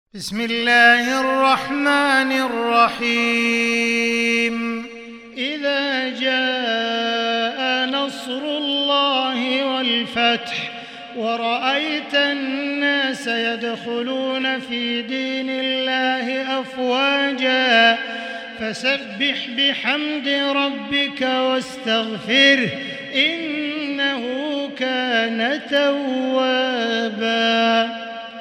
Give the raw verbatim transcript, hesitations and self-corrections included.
بسم الله الرحمن الرحيم إذا جاء نصر الله والفتح ورأيت الناس يدخلون في دين الله أفواجا فسبح بحمد ربك واستغفره إنه كان توابا.